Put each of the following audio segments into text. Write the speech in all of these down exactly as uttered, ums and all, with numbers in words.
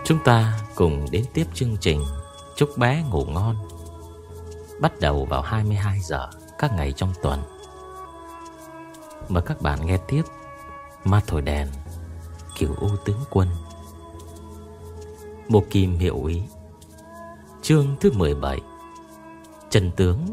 Chúng ta cùng đến tiếp chương trình Chúc bé ngủ ngon, bắt đầu vào hai mươi hai giờ các ngày trong tuần. Mời các bạn nghe tiếp Ma Thổi Đèn, Cửu U Tướng Quân, Một Kim Hiệu Ý, chương thứ mười bảy, Chân Tướng.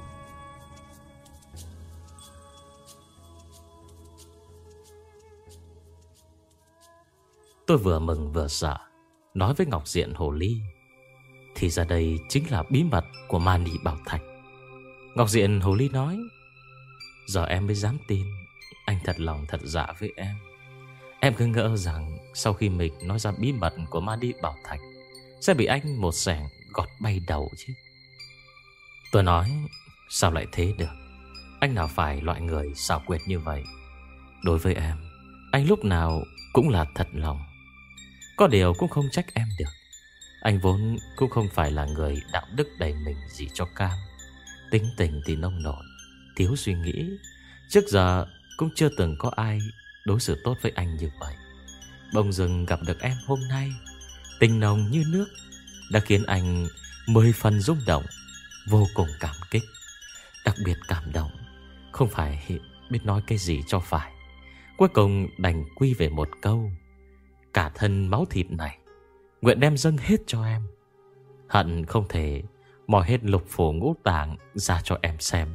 Tôi vừa mừng vừa sợ, nói với Ngọc Diện Hồ Ly, thì ra đây chính là bí mật của Mani Bảo Thạch. Ngọc Diện Hồ Ly nói, giờ em mới dám tin anh thật lòng thật dạ với em. Em cứ ngỡ rằng sau khi mình nói ra bí mật của Mani Bảo Thạch sẽ bị anh một xẻng gọt bay đầu chứ. Tôi nói, sao lại thế được? Anh nào phải loại người xảo quyệt như vậy. Đối với em, anh lúc nào cũng là thật lòng. Có điều cũng không trách em được. Anh vốn cũng không phải là người đạo đức đầy mình gì cho cam. Tính tình thì nông nổi, thiếu suy nghĩ. Trước giờ cũng chưa từng có ai đối xử tốt với anh như vậy. Bỗng dưng gặp được em hôm nay, tình nồng như nước đã khiến anh mười phần rung động, vô cùng cảm kích. Đặc biệt cảm động, không phải biết nói cái gì cho phải. Cuối cùng đành quy về một câu, cả thân máu thịt này nguyện đem dâng hết cho em. Hận không thể moi hết lục phủ ngũ tạng ra cho em xem.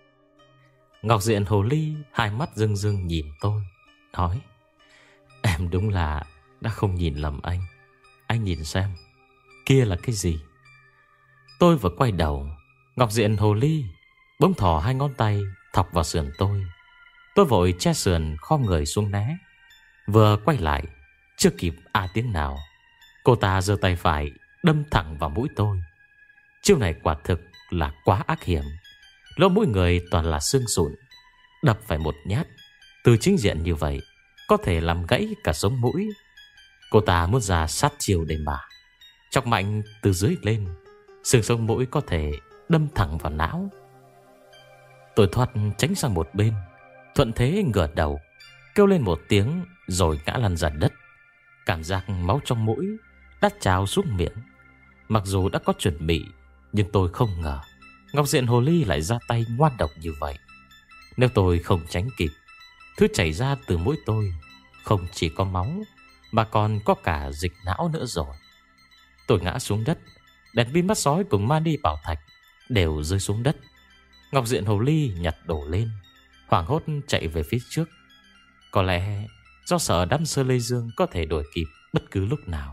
Ngọc Diện Hồ Ly hai mắt rưng rưng nhìn tôi, nói, em đúng là đã không nhìn lầm anh. Anh nhìn xem, kia là cái gì? Tôi vừa quay đầu, Ngọc Diện Hồ Ly bỗng thò hai ngón tay thọc vào sườn tôi. Tôi vội che sườn khom người xuống né. Vừa quay lại, chưa kịp a tiếng nào, cô ta giơ tay phải đâm thẳng vào mũi tôi. Chiêu này quả thực là quá ác hiểm. Lỗ mũi người toàn là xương sụn, đập phải một nhát từ chính diện như vậy có thể làm gãy cả sống mũi. Cô ta muốn ra sát chiêu để mà chọc mạnh từ dưới lên, xương sống mũi có thể đâm thẳng vào não. Tôi thoát tránh sang một bên, thuận thế ngửa đầu, kêu lên một tiếng rồi ngã lăn ra đất. Cảm giác máu trong mũi đã trào xuống miệng. Mặc dù đã có chuẩn bị, nhưng tôi không ngờ Ngọc Diện Hồ Ly lại ra tay ngoan độc như vậy. Nếu tôi không tránh kịp, thứ chảy ra từ mũi tôi không chỉ có máu mà còn có cả dịch não nữa rồi. Tôi ngã xuống đất, đèn pin mắt sói cùng Mani Bảo Thạch đều rơi xuống đất. Ngọc Diện Hồ Ly nhặt đổ lên, hoảng hốt chạy về phía trước. Có lẽ do sợ đám Sơ Lê Dương có thể đuổi kịp bất cứ lúc nào.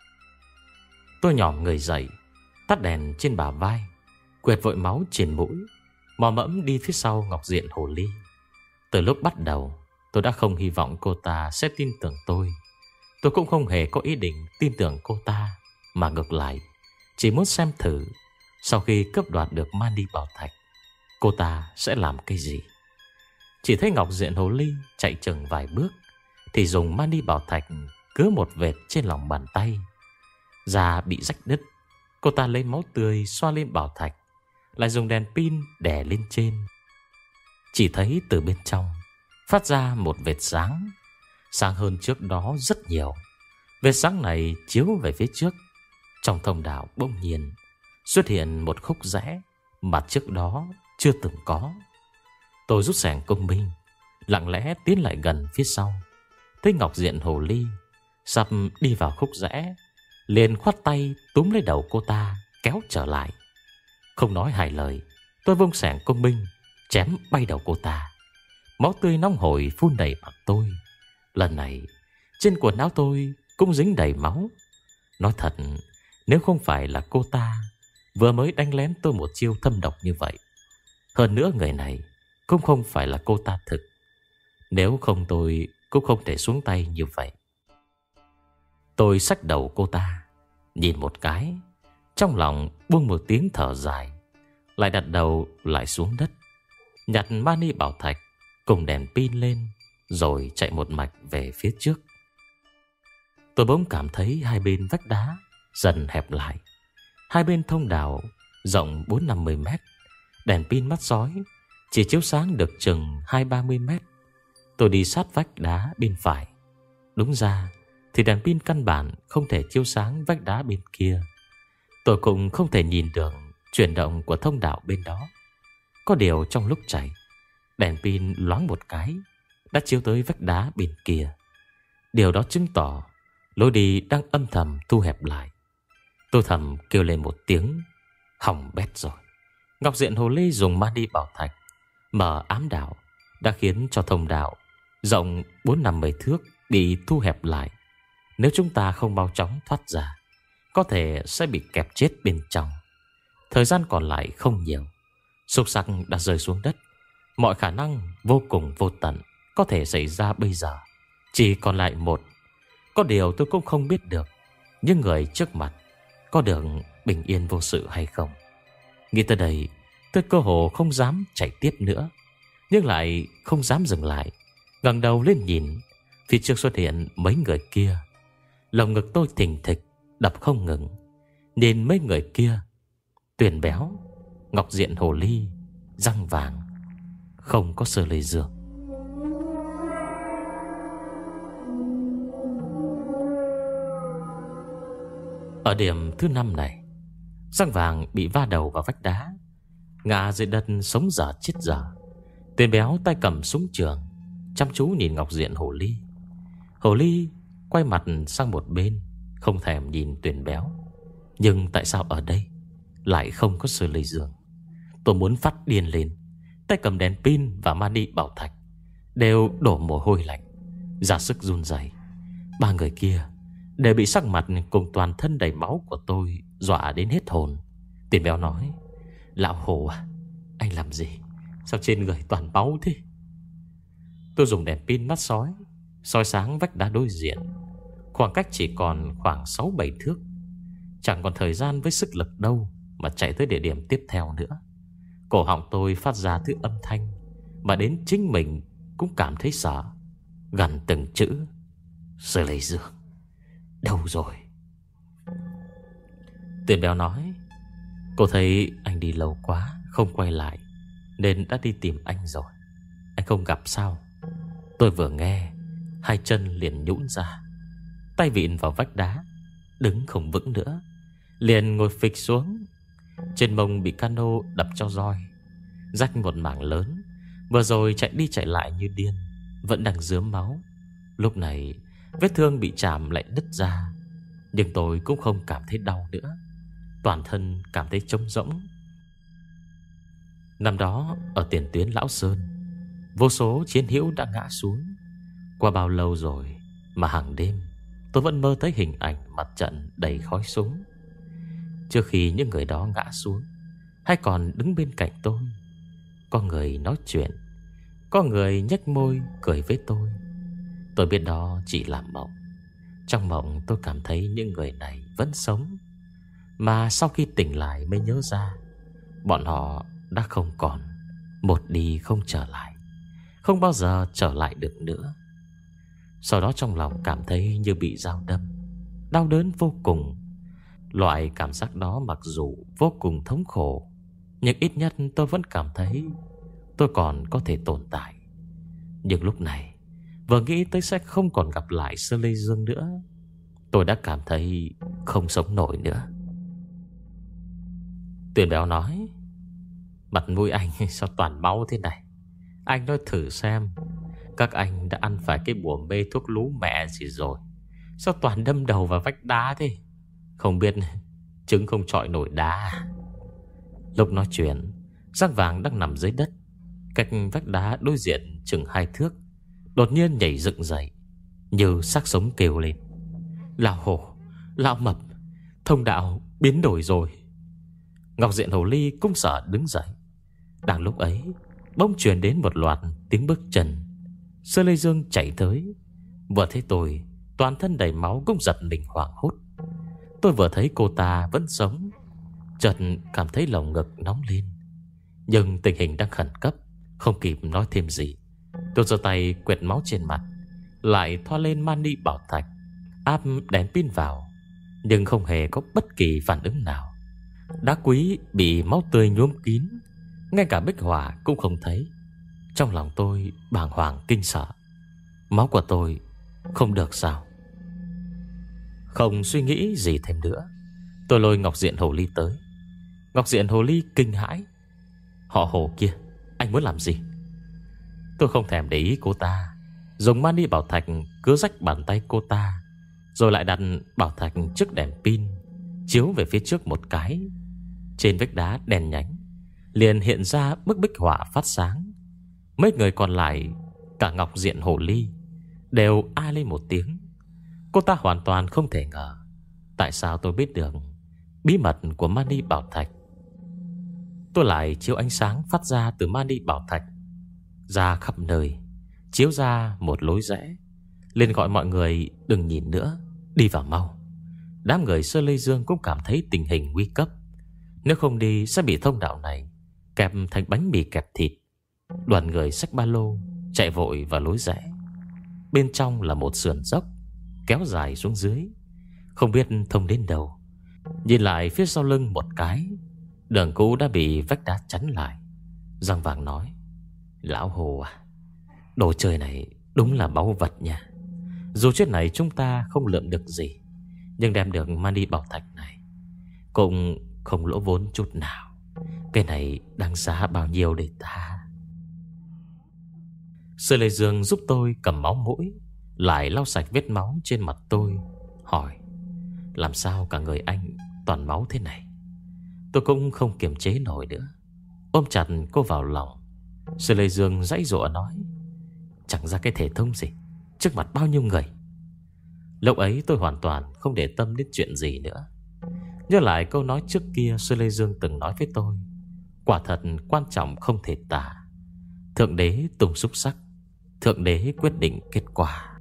Tôi nhòm người dậy, tắt đèn trên bả vai, quệt vội máu trên mũi, mò mẫm đi phía sau Ngọc Diện Hồ Ly. Từ lúc bắt đầu, tôi đã không hy vọng cô ta sẽ tin tưởng tôi. Tôi cũng không hề có ý định tin tưởng cô ta, mà ngược lại chỉ muốn xem thử sau khi cướp đoạt được Mani Bảo Thạch, cô ta sẽ làm cái gì. Chỉ thấy Ngọc Diện Hồ Ly chạy chừng vài bước thì dùng Mani Bảo Thạch cứa một vệt trên lòng bàn tay. Da bị rách đứt, cô ta lấy máu tươi xoa lên bảo thạch, lại dùng đèn pin đè lên trên. Chỉ thấy từ bên trong phát ra một vệt sáng, sáng hơn trước đó rất nhiều. Vệt sáng này chiếu về phía trước. Trong thông đạo bỗng nhiên xuất hiện một khúc rẽ mà trước đó chưa từng có. Tôi rút xẻng công binh, lặng lẽ tiến lại gần phía sau. Thấy Ngọc Diện Hồ Ly sắp đi vào khúc rẽ, liền khoát tay túm lấy đầu cô ta kéo trở lại. Không nói hai lời, tôi vung xẻng công binh chém bay đầu cô ta. Máu tươi nóng hổi phun đầy mặt tôi. Lần này trên quần áo tôi cũng dính đầy máu. Nói thật, nếu không phải là cô ta vừa mới đánh lén tôi một chiêu thâm độc như vậy, hơn nữa người này cũng không phải là cô ta thực, nếu không tôi cũng không thể xuống tay như vậy. Tôi xách đầu cô ta, nhìn một cái, trong lòng buông một tiếng thở dài, lại đặt đầu lại xuống đất, nhặt Mani Bảo Thạch cùng đèn pin lên, rồi chạy một mạch về phía trước. Tôi bỗng cảm thấy hai bên vách đá dần hẹp lại. Hai bên thông đạo rộng bốn năm mươi mét, đèn pin mắt sói chỉ chiếu sáng được chừng hai ba mươi mét. Tôi đi sát vách đá bên phải. Đúng ra thì đèn pin căn bản không thể chiếu sáng vách đá bên kia. Tôi cũng không thể nhìn được chuyển động của thông đạo bên đó. Có điều trong lúc chạy, đèn pin loáng một cái đã chiếu tới vách đá bên kia. Điều đó chứng tỏ lối đi đang âm thầm thu hẹp lại. Tôi thầm kêu lên một tiếng, hỏng bét rồi. Ngọc Diện Hồ Ly dùng Mani Bảo Thạch mở ám đạo đã khiến cho thông đạo rộng bốn năm mươi thước bị thu hẹp lại. Nếu chúng ta không mau chóng thoát ra, có thể sẽ bị kẹp chết bên trong. Thời gian còn lại không nhiều. Xúc sắc đã rơi xuống đất. Mọi khả năng vô cùng vô tận có thể xảy ra bây giờ chỉ còn lại một. Có điều tôi cũng không biết được những người trước mặt có được bình yên vô sự hay không. Nghĩ tới đây, tôi cơ hồ không dám chạy tiếp nữa, nhưng lại không dám dừng lại. Ngẩng đầu lên nhìn, phía trước xuất hiện mấy người kia. Lồng ngực tôi thình thịch đập không ngừng. Nhìn mấy người kia: Tuyền Béo, Ngọc Diện Hồ Ly, Răng Vàng, không có Sơ Lê Dương. Ở điểm thứ năm này, Răng Vàng bị va đầu vào vách đá, ngã dưới đất sống dở chết dở. Tuyền Béo tay cầm súng trường, chăm chú nhìn Ngọc Diện Hồ Ly. Hồ Ly quay mặt sang một bên, không thèm nhìn Tuyền Béo. Nhưng tại sao ở đây lại không có Sơ Lê Dương? Tôi muốn phát điên lên. Tay cầm đèn pin và Mani Bảo Thạch đều đổ mồ hôi lạnh, ra sức run rẩy. Ba người kia đều bị sắc mặt cùng toàn thân đầy máu của tôi dọa đến hết hồn. Tuyền Béo nói: Lão Hồ à, anh làm gì? Sao trên người toàn máu thế? Tôi dùng đèn pin mắt sói soi sáng vách đá đối diện. Khoảng cách chỉ còn khoảng sáu bảy thước. Chẳng còn thời gian với sức lực đâu mà chạy tới địa điểm tiếp theo nữa. Cổ họng tôi phát ra thứ âm thanh mà đến chính mình cũng cảm thấy sợ. Gần từng chữ: Sơ Lê Dương đâu rồi? Tuyền Béo nói: Cô thấy anh đi lâu quá không quay lại nên đã đi tìm anh rồi. Anh không gặp sao? Tôi vừa nghe, hai chân liền nhũn ra, tay vịn vào vách đá, đứng không vững nữa, liền ngồi phịch xuống. Trên mông bị cano đập cho roi, rách một mảng lớn. Vừa rồi chạy đi chạy lại như điên, vẫn đang rớm máu. Lúc này vết thương bị chạm lại đứt ra, nhưng tôi cũng không cảm thấy đau nữa. Toàn thân cảm thấy trống rỗng. Năm đó ở tiền tuyến Lão Sơn, vô số chiến hữu đã ngã xuống. Qua bao lâu rồi mà hàng đêm tôi vẫn mơ thấy hình ảnh mặt trận đầy khói súng. Trước khi những người đó ngã xuống, hay còn đứng bên cạnh tôi, có người nói chuyện, có người nhếch môi cười với tôi. Tôi biết đó chỉ là mộng. Trong mộng tôi cảm thấy những người này vẫn sống, mà sau khi tỉnh lại mới nhớ ra bọn họ đã không còn, một đi không trở lại, không bao giờ trở lại được nữa. Sau đó trong lòng cảm thấy như bị dao đâm, đau đớn vô cùng. Loại cảm giác đó mặc dù vô cùng thống khổ, nhưng ít nhất tôi vẫn cảm thấy tôi còn có thể tồn tại. Nhưng lúc này, vừa nghĩ tới sẽ không còn gặp lại Sơ Lê Dương nữa, tôi đã cảm thấy không sống nổi nữa. Tuyền Béo nói: Mặt mũi anh sao toàn máu thế này? Anh nói thử xem, các anh đã ăn phải cái bùa mê thuốc lú mẹ gì rồi? Sao toàn đâm đầu vào vách đá thế? Không biết trứng không chọi nổi đá. Lúc nói chuyện, Răng Vàng đang nằm dưới đất cách vách đá đối diện chừng hai thước, đột nhiên nhảy dựng dậy, như xác sống kêu lên: Lão Hổ, Lão Mập, thông đạo biến đổi rồi. Ngọc Diện Hồ Ly cũng sợ đứng dậy. Đang lúc ấy, bỗng truyền đến một loạt tiếng bước chân. Sơ Lê Dương chạy tới. Vừa thấy tôi, toàn thân đầy máu cũng giật mình hoảng hốt. Tôi vừa thấy cô ta vẫn sống, chợt cảm thấy lồng ngực nóng lên. Nhưng tình hình đang khẩn cấp, không kịp nói thêm gì. Tôi giơ tay quệt máu trên mặt, lại thoa lên Mani Bảo Thạch, áp đèn pin vào, nhưng không hề có bất kỳ phản ứng nào. Đá quý bị máu tươi nhuốm kín, ngay cả bích hỏa cũng không thấy. Trong lòng tôi bàng hoàng kinh sợ. Máu của tôi không được sao? Không suy nghĩ gì thêm nữa, tôi lôi Ngọc Diện Hồ Ly tới. Ngọc Diện Hồ Ly kinh hãi: "Họ Hồ kia, anh muốn làm gì?" Tôi không thèm để ý cô ta, dùng mani bảo thạch cứ rách bàn tay cô ta, rồi lại đặt bảo thạch trước đèn pin, chiếu về phía trước một cái. Trên vách đá đèn nhánh liền hiện ra bức bích họa phát sáng. Mấy người còn lại, cả Ngọc Diện Hồ Ly, đều a lên một tiếng. Cô ta hoàn toàn không thể ngờ tại sao tôi biết được bí mật của mani bảo thạch. Tôi lại chiếu ánh sáng phát ra từ mani bảo thạch ra khắp nơi, chiếu ra một lối rẽ, liền gọi mọi người đừng nhìn nữa, đi vào mau. Đám người Sơ Lê Dương cũng cảm thấy tình hình nguy cấp. Nếu không đi sẽ bị thông đạo này kẹp thành bánh mì kẹp thịt. Đoàn người xách ba lô chạy vội vào lối rẽ. Bên trong là một sườn dốc kéo dài xuống dưới, không biết thông đến đâu. Nhìn lại phía sau lưng một cái, đường cũ đã bị vách đá chắn lại. Giang Vàng nói: "Lão Hồ à, đồ chơi này đúng là báu vật nha. Dù chuyện này chúng ta không lượm được gì, nhưng đem được mani bảo thạch này cũng không lỗ vốn chút nào. Cái này đáng giá bao nhiêu để ta?" Sư Lê Dương giúp tôi cầm máu mũi, lại lau sạch vết máu trên mặt tôi, hỏi: "Làm sao cả người anh toàn máu thế này?" Tôi cũng không kiềm chế nổi nữa, ôm chặt cô vào lòng. Sư Lê Dương dãy dụa nói: "Chẳng ra cái thể thống gì trước mặt bao nhiêu người." Lúc ấy tôi hoàn toàn không để tâm đến chuyện gì nữa. Nhớ lại câu nói trước kia Sư Lê Dương từng nói với tôi, quả thật quan trọng không thể tả. Thượng đế tung xúc sắc, thượng đế quyết định kết quả.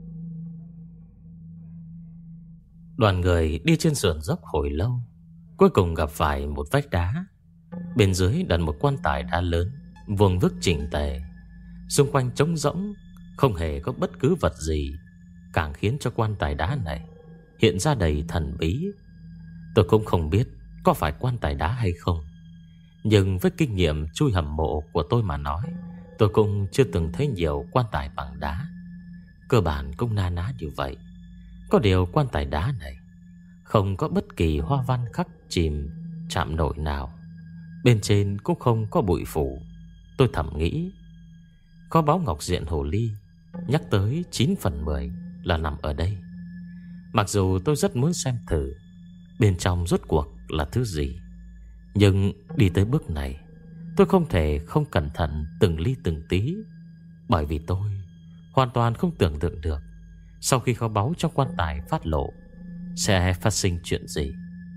Đoàn người đi trên sườn dốc hồi lâu, cuối cùng gặp phải một vách đá. Bên dưới đặt một quan tài đá lớn, vuông vức chỉnh tề. Xung quanh trống rỗng, không hề có bất cứ vật gì, càng khiến cho quan tài đá này hiện ra đầy thần bí. Tôi cũng không biết có phải quan tài đá hay không, nhưng với kinh nghiệm chui hầm mộ của tôi mà nói, tôi cũng chưa từng thấy nhiều quan tài bằng đá. Cơ bản cũng na ná như vậy. Có điều quan tài đá này không có bất kỳ hoa văn khắc chìm chạm nổi nào, bên trên cũng không có bụi phủ. Tôi thầm nghĩ, kho báu Ngọc Diện Hồ Ly nhắc tới chín phần mười là nằm ở đây. Mặc dù tôi rất muốn xem thử bên trong rốt cuộc là thứ gì, nhưng đi tới bước này, tôi không thể không cẩn thận từng ly từng tí. Bởi vì tôi hoàn toàn không tưởng tượng được sau khi kho báu trong quan tài phát lộ sẽ phát sinh chuyện gì.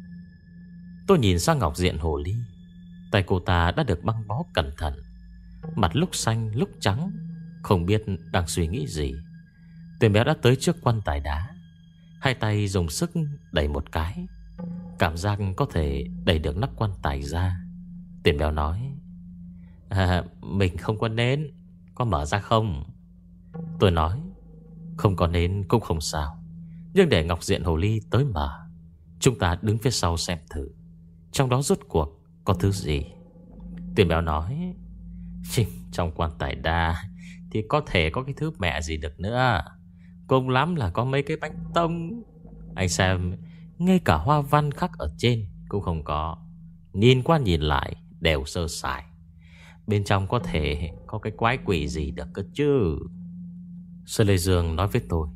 Tôi nhìn sang Ngọc Diện Hồ Ly. Tay cô ta đã được băng bó cẩn thận, mặt lúc xanh lúc trắng, không biết đang suy nghĩ gì. Tuyển béo đã tới trước quan tài đá, hai tay dùng sức đẩy một cái, cảm giác có thể đẩy được nắp quan tài ra. Tuyển béo nói: à, "Mình không có nến, có mở ra không?" Tôi nói: "Không có nến cũng không sao, nhưng để Ngọc Diện Hồ Ly tới mở, chúng ta đứng phía sau xem thử trong đó rốt cuộc có thứ gì." Tuyển béo nói: "Trong quan tài đá thì có thể có cái thứ mẹ gì được nữa. Cùng lắm là có mấy cái bánh tông. Anh xem, ngay cả hoa văn khắc ở trên cũng không có. Nhìn qua nhìn lại đều sơ sài. Bên trong có thể có cái quái quỷ gì được cơ chứ." Sơn Lê Dương nói với tôi: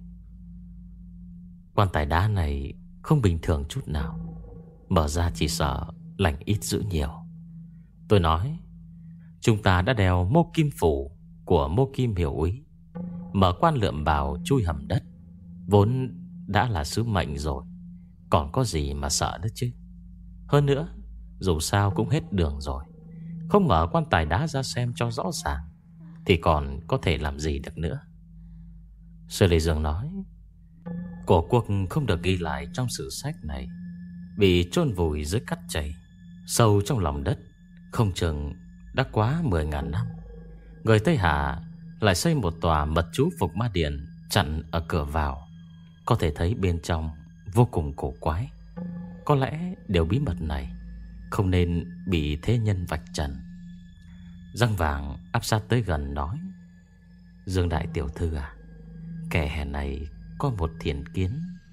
"Quan tài đá này không bình thường chút nào, mở ra chỉ sợ lành ít dữ nhiều." Tôi nói: "Chúng ta đã đeo mô kim phủ của mô kim hiểu úy, mở quan lượm bào chui hầm đất, vốn đã là sứ mệnh rồi, còn có gì mà sợ nữa chứ. Hơn nữa, dù sao cũng hết đường rồi, không mở quan tài đá ra xem cho rõ ràng thì còn có thể làm gì được nữa." Sư Lê Dương nói: "Cổ cuộc không được ghi lại trong sử sách này, bị chôn vùi dưới cát chảy sâu trong lòng đất, không chừng đã quá mười ngàn năm. Người Tây Hà lại xây một tòa mật chú Phục Ma Điện chặn ở cửa vào, có thể thấy bên trong vô cùng cổ quái. Có lẽ điều bí mật này không nên bị thế nhân vạch trần." Răng Vàng áp sát tới gần nói: "Dương đại tiểu thư à, kẻ hè này có một thiện kiến.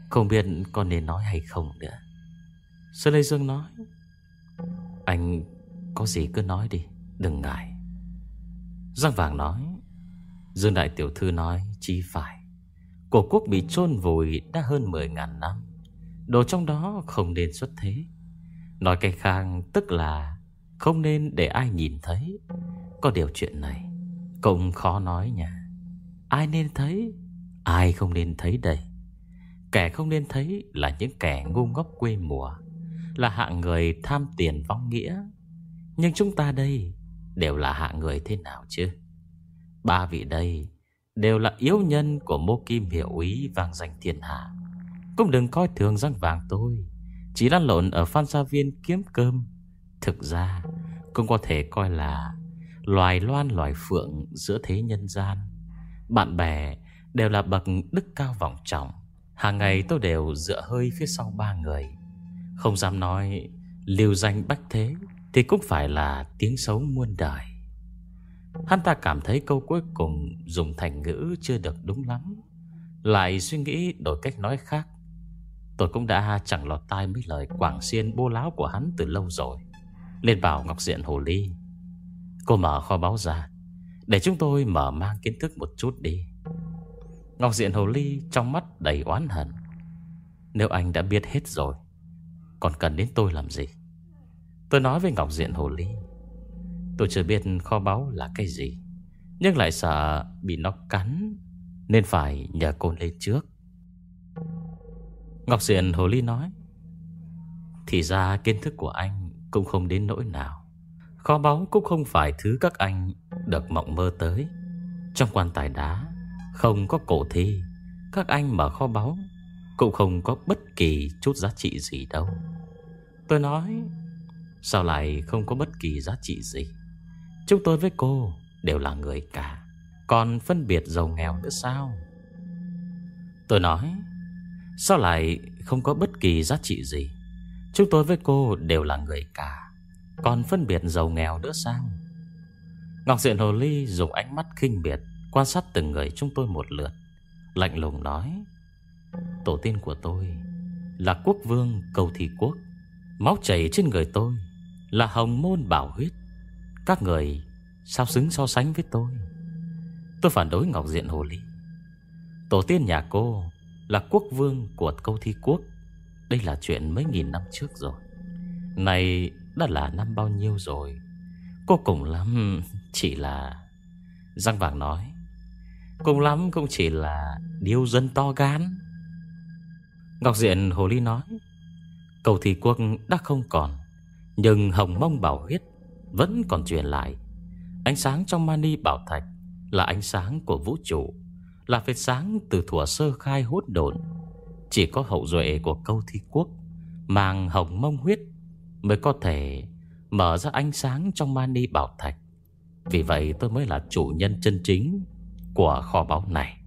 Không biết có nên nói hay không nữa. Sơn Lê Dương nói: Anh có gì cứ nói đi, đừng ngại. Giang Vàng nói: Dương đại tiểu thư nói chi phải. Cổ quốc bị chôn vùi đã hơn mười ngàn năm, đồ trong đó không nên xuất thế. Nói cách khác tức là không nên để ai nhìn thấy. Có điều chuyện này cũng khó nói nha. Ai nên thấy, ai không nên thấy đây? Kẻ không nên thấy là những kẻ ngu ngốc quê mùa, là hạng người tham tiền vong nghĩa. Nhưng chúng ta đây đều là hạng người thế nào chứ? Ba vị đây đều là yếu nhân của Mô Kim hiệu úy vang danh thiên hạ. Cũng đừng coi thường Giang Vàng tôi chỉ lăn lộn ở Phan Gia Viên kiếm cơm. Thực ra cũng có thể coi là loài loan loài phượng giữa thế nhân gian. Bạn bè đều là bậc đức cao vọng trọng. Hàng ngày tôi đều dựa hơi phía sau ba người. Không dám nói lưu danh bách thế thì cũng phải là tiếng xấu muôn đời. Hắn ta cảm thấy câu cuối cùng dùng thành ngữ chưa được đúng lắm, lại suy nghĩ đổi cách nói khác. Tôi cũng đã chẳng lọt tai mấy lời quảng xiên bô láo của hắn từ lâu rồi. Liền bảo Ngọc Diện Hồ Ly: Cô mở kho báu ra để chúng tôi mở mang kiến thức một chút đi. Ngọc Diện Hồ Ly trong mắt đầy oán hận: Nếu anh đã biết hết rồi, còn cần đến tôi làm gì? Tôi nói với Ngọc Diện Hồ Ly: Tôi chưa biết kho báu là cái gì, nhưng lại sợ bị nó cắn, nên phải nhờ cô lên trước. Ngọc Diện Hồ Ly nói: Thì ra kiến thức của anh cũng không đến nỗi nào. Kho báu cũng không phải thứ các anh được mộng mơ tới. Trong quan tài đá không có cổ thi, các anh mở kho báu cũng không có bất kỳ chút giá trị gì đâu. Tôi nói: Sao lại không có bất kỳ giá trị gì? Chúng tôi với cô đều là người cả, còn phân biệt giàu nghèo nữa sao? Tôi nói: Sao lại không có bất kỳ giá trị gì? Chúng tôi với cô đều là người cả, còn phân biệt giàu nghèo nữa sao? Ngọc Diện Hồ Ly dùng ánh mắt khinh miệt quan sát từng người chúng tôi một lượt, lạnh lùng nói: Tổ tiên của tôi là quốc vương Câu Thi Quốc. Máu chảy trên người tôi là hồng môn bảo huyết. Các người sao xứng so sánh với tôi? Tôi phản đối Ngọc Diện Hồ Ly: Tổ tiên nhà cô là quốc vương của Câu Thi Quốc. Đây là chuyện mấy nghìn năm trước rồi. Này đã là năm bao nhiêu rồi? Cô cùng lắm chỉ là... Giang Vàng nói: Cùng lắm cũng chỉ là điêu dân to gan. Ngọc Diện Hồ Ly nói: Câu Thi Quốc đã không còn, nhưng hồng mông bảo huyết vẫn còn truyền lại. Ánh sáng trong mani bảo thạch là ánh sáng của vũ trụ, là vệt sáng từ thuở sơ khai hỗn độn. Chỉ có hậu duệ của Câu Thi Quốc mang hồng mông huyết mới có thể mở ra ánh sáng trong mani bảo thạch. Vì vậy tôi mới là chủ nhân chân chính của kho báu này.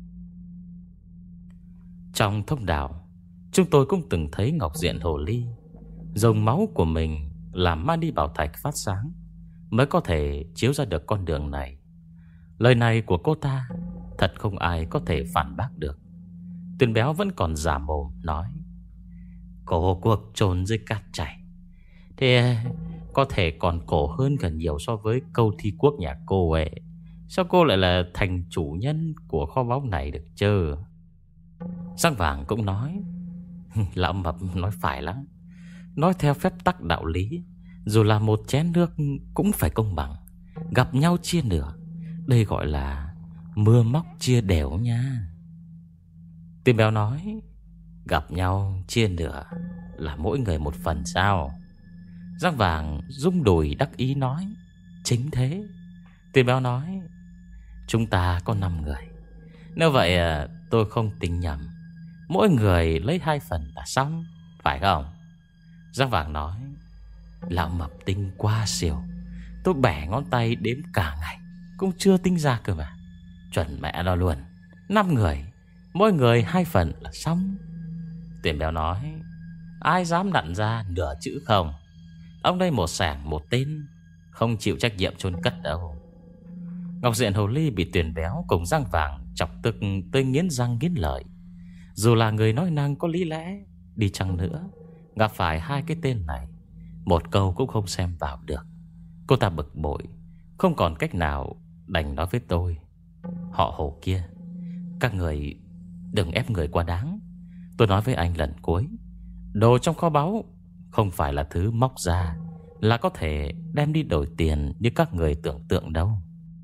Trong thông đạo, chúng tôi cũng từng thấy Ngọc Diện Hồ Ly dùng máu của mình làm mani bảo thạch phát sáng mới có thể chiếu ra được con đường này. Lời này của cô ta thật không ai có thể phản bác được. Tuyền Béo vẫn còn giả mồm nói: Cổ cuộc chôn dưới cát chảy thì có thể còn cổ hơn gần nhiều so với Câu Thi Quốc nhà cô ấy. Sao cô lại là thành chủ nhân của kho báu này được chứ? Giang Vàng cũng nói: Lão Mập nói phải lắm. Nói theo phép tắc đạo lý, dù là một chén nước cũng phải công bằng, gặp nhau chia nửa. Đây gọi là mưa móc chia đều nha. Tim Béo nói: Gặp nhau chia nửa là mỗi người một phần sao? Giang Vàng rung đùi đắc ý nói: Chính thế. Tim Béo nói: Chúng ta có năm người. Nếu vậy tôi không tính nhầm, mỗi người lấy hai phần là xong, phải không? Giang Vàng nói: Lão Mập tinh quá siêu. Tôi bẻ ngón tay đếm cả ngày cũng chưa tính ra cơ mà. Chuẩn mẹ nó luôn. Năm người, mỗi người hai phần là xong. Tuyển Béo nói: Ai dám nặn ra nửa chữ không? Ông đây một sảng một tên, không chịu trách nhiệm chôn cất đâu. Ngọc Diện Hồ Ly bị Tuyển Béo cùng Giang Vàng chọc tức tới nghiến răng nghiến lợi. Dù là người nói năng có lý lẽ đi chăng nữa, gặp phải hai cái tên này, một câu cũng không xem vào được. Cô ta bực bội, không còn cách nào, đành nói với tôi: họ Hồ kia, các người đừng ép người quá đáng. Tôi nói với anh lần cuối, đồ trong kho báu không phải là thứ móc ra là có thể đem đi đổi tiền như các người tưởng tượng đâu.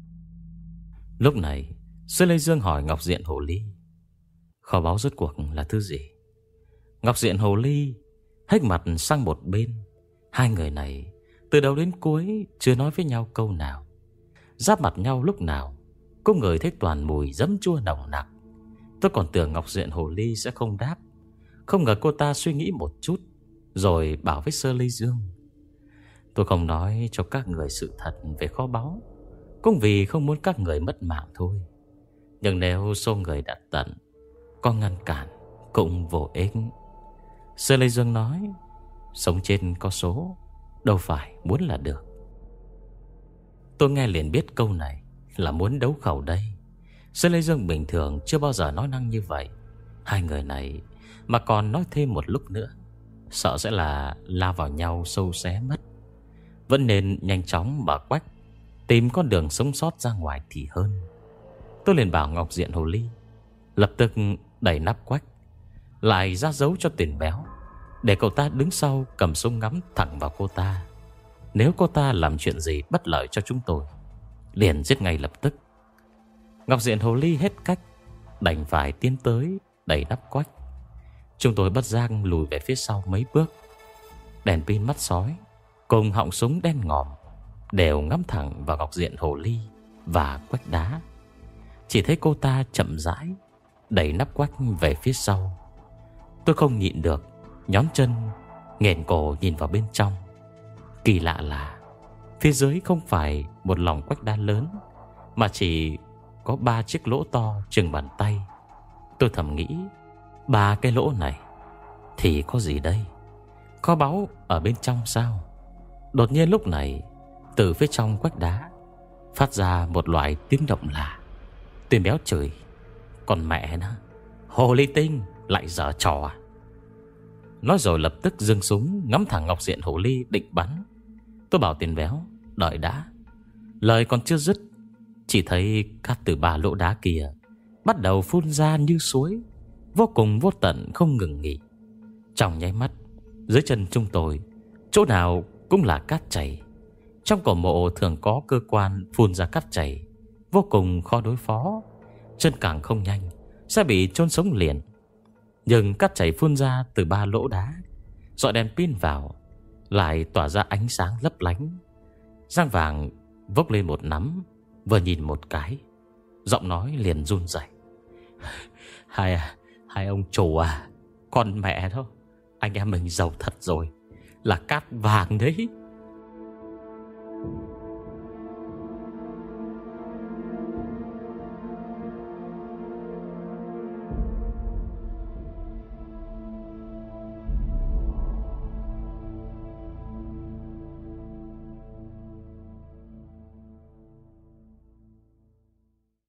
Lúc này Sư Lê Dương hỏi Ngọc Diện Hồ Ly: kho báu rốt cuộc là thứ gì? Ngọc Diện Hồ Ly hếch mặt sang một bên. Hai người này từ đầu đến cuối chưa nói với nhau câu nào. Giáp mặt nhau lúc nào cũng ngửi thấy toàn mùi giấm chua nồng nặc. Tôi còn tưởng Ngọc Diện Hồ Ly sẽ không đáp, không ngờ cô ta suy nghĩ một chút rồi bảo với Sơ Lê Dương: tôi không nói cho các người sự thật về kho báu cũng vì không muốn các người mất mạng thôi. Nhưng nếu số người đã tận, có ngăn cản cũng vô ích. Sơ Lê Dương nói: sống trên có số, đâu phải muốn là được. Tôi nghe liền biết câu này là muốn đấu khẩu đây. Sơ Lê Dương bình thường chưa bao giờ nói năng như vậy. Hai người này mà còn nói thêm một lúc nữa, sợ sẽ là lao vào nhau sâu xé mất. Vẫn nên nhanh chóng mở quách, tìm con đường sống sót ra ngoài thì hơn. Tôi liền bảo Ngọc Diện Hồ Ly lập tức đẩy nắp quách, lại ra dấu cho Tiền Béo, để cậu ta đứng sau cầm súng ngắm thẳng vào cô ta. Nếu cô ta làm chuyện gì bất lợi cho chúng tôi, liền giết ngay lập tức. Ngọc Diện Hồ Ly hết cách, đành phải tiến tới đẩy nắp quách. Chúng tôi bất giác lùi về phía sau mấy bước. Đèn pin mắt sói cùng họng súng đen ngòm đều ngắm thẳng vào Ngọc Diện Hồ Ly và quách đá. Chỉ thấy cô ta chậm rãi đẩy nắp quách về phía sau. Tôi không nhịn được, nhón chân nghển cổ nhìn vào bên trong. Kỳ lạ là phía dưới không phải một lòng quách đá lớn, mà chỉ có ba chiếc lỗ to chừng bàn tay. Tôi thầm nghĩ, ba cái lỗ này thì có gì đây? Kho báu ở bên trong sao? Đột nhiên lúc này, từ phía trong quách đá phát ra một loại tiếng động lạ. Tiền Béo chửi: còn mẹ nó, Hồ Ly Tinh lại giở trò à? Nói rồi lập tức giương súng ngắm thẳng Ngọc Diện Hồ Ly định bắn. Tôi bảo Tiền Béo đợi đã. Lời còn chưa dứt, chỉ thấy cát từ ba lỗ đá kia bắt đầu phun ra như suối, vô cùng vô tận không ngừng nghỉ. Trong nháy mắt, dưới chân chúng tôi chỗ nào cũng là cát chảy. Trong cổ mộ thường có cơ quan phun ra cát chảy, vô cùng khó đối phó. Chân càng không nhanh sẽ bị chôn sống liền. Nhưng cát chảy phun ra từ ba lỗ đá, dọi đèn pin vào lại tỏa ra ánh sáng lấp lánh. Giang Vàng vốc lên một nắm, vừa nhìn một cái, giọng nói liền run rẩy: Hai à, hai ông chủ à, con mẹ đó, anh em mình giàu thật rồi, là cát vàng đấy.